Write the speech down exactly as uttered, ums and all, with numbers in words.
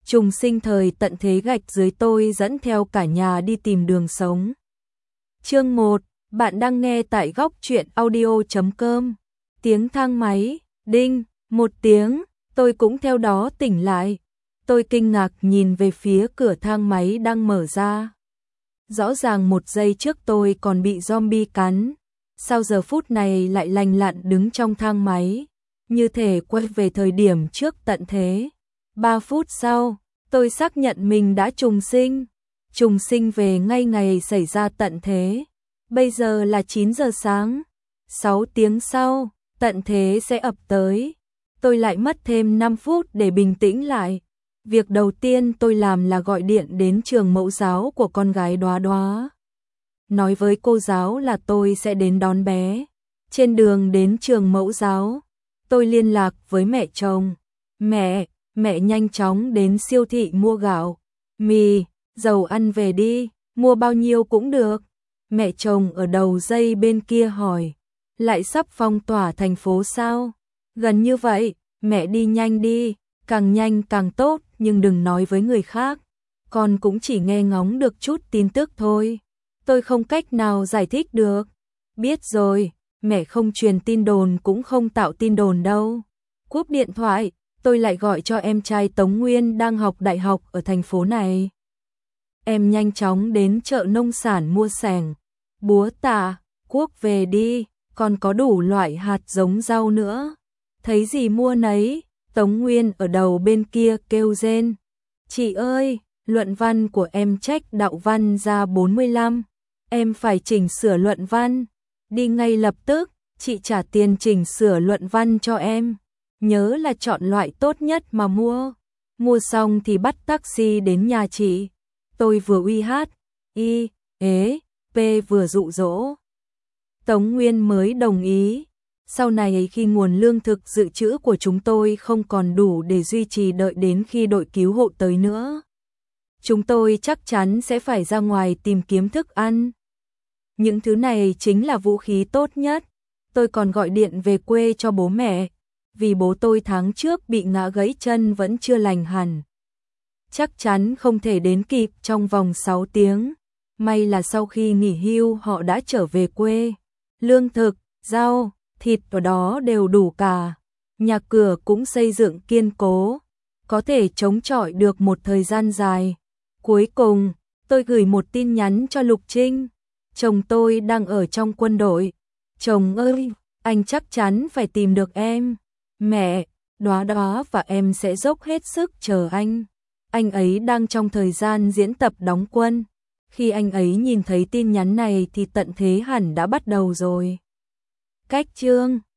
Trùng sinh thời tận thế gạch dưới tôi dẫn theo cả nhà đi tìm đường sống. Chương một, bạn đang nghe tại góc truyện audio chấm com. Tiếng thang máy, đinh, một tiếng, tôi cũng theo đó tỉnh lại. Tôi kinh ngạc nhìn về phía cửa thang máy đang mở ra. Rõ ràng một giây trước tôi còn bị zombie cắn, sao giờ phút này lại lành lặn đứng trong thang máy, như thể quay về thời điểm trước tận thế. Ba phút sau, tôi xác nhận mình đã trùng sinh, trùng sinh về ngay ngày xảy ra tận thế. Bây giờ là chín giờ sáng, sáu tiếng sau, tận thế sẽ ập tới. Tôi lại mất thêm năm phút để bình tĩnh lại. Việc đầu tiên tôi làm là gọi điện đến trường mẫu giáo của con gái Đoá Đoá. Nói với cô giáo là tôi sẽ đến đón bé. Trên đường đến trường mẫu giáo, tôi liên lạc với mẹ chồng. Mẹ, mẹ nhanh chóng đến siêu thị mua gạo, mì, dầu ăn về đi, mua bao nhiêu cũng được. Mẹ chồng ở đầu dây bên kia hỏi, lại sắp phong tỏa thành phố sao? Gần như vậy, mẹ đi nhanh đi, càng nhanh càng tốt, nhưng đừng nói với người khác. Con cũng chỉ nghe ngóng được chút tin tức thôi. Tôi không cách nào giải thích được. Biết rồi, mẹ không truyền tin đồn cũng không tạo tin đồn đâu. Cúp điện thoại, tôi lại gọi cho em trai Tống Nguyên đang học đại học ở thành phố này. Em nhanh chóng đến chợ nông sản mua sẻng, búa tạ, cuốc về đi, còn có đủ loại hạt giống rau nữa. Thấy gì mua nấy, Tống Nguyên ở đầu bên kia kêu rên. Chị ơi, luận văn của em trách đạo văn ra bốn mươi lăm, em phải chỉnh sửa luận văn. Đi ngay lập tức, chị trả tiền chỉnh sửa luận văn cho em. Nhớ là chọn loại tốt nhất mà mua. Mua xong thì bắt taxi đến nhà chị. Tôi vừa uy hát, y, ế, p vừa dụ dỗ. Tống Nguyên mới đồng ý. Sau này khi nguồn lương thực dự trữ của chúng tôi không còn đủ để duy trì đợi đến khi đội cứu hộ tới nữa, chúng tôi chắc chắn sẽ phải ra ngoài tìm kiếm thức ăn. Những thứ này chính là vũ khí tốt nhất. Tôi còn gọi điện về quê cho bố mẹ, vì bố tôi tháng trước bị ngã gãy chân vẫn chưa lành hẳn. Chắc chắn không thể đến kịp trong vòng sáu tiếng. May là sau khi nghỉ hưu họ đã trở về quê. Lương thực, rau, thịt ở đó đều đủ cả. Nhà cửa cũng xây dựng kiên cố, có thể chống chọi được một thời gian dài. Cuối cùng, tôi gửi một tin nhắn cho Lục Trinh. Chồng tôi đang ở trong quân đội. Chồng ơi, anh chắc chắn phải tìm được em. Mẹ, Đoá Đoá và em sẽ dốc hết sức chờ anh. Anh ấy đang trong thời gian diễn tập đóng quân. Khi anh ấy nhìn thấy tin nhắn này thì tận thế hẳn đã bắt đầu rồi. Cách chương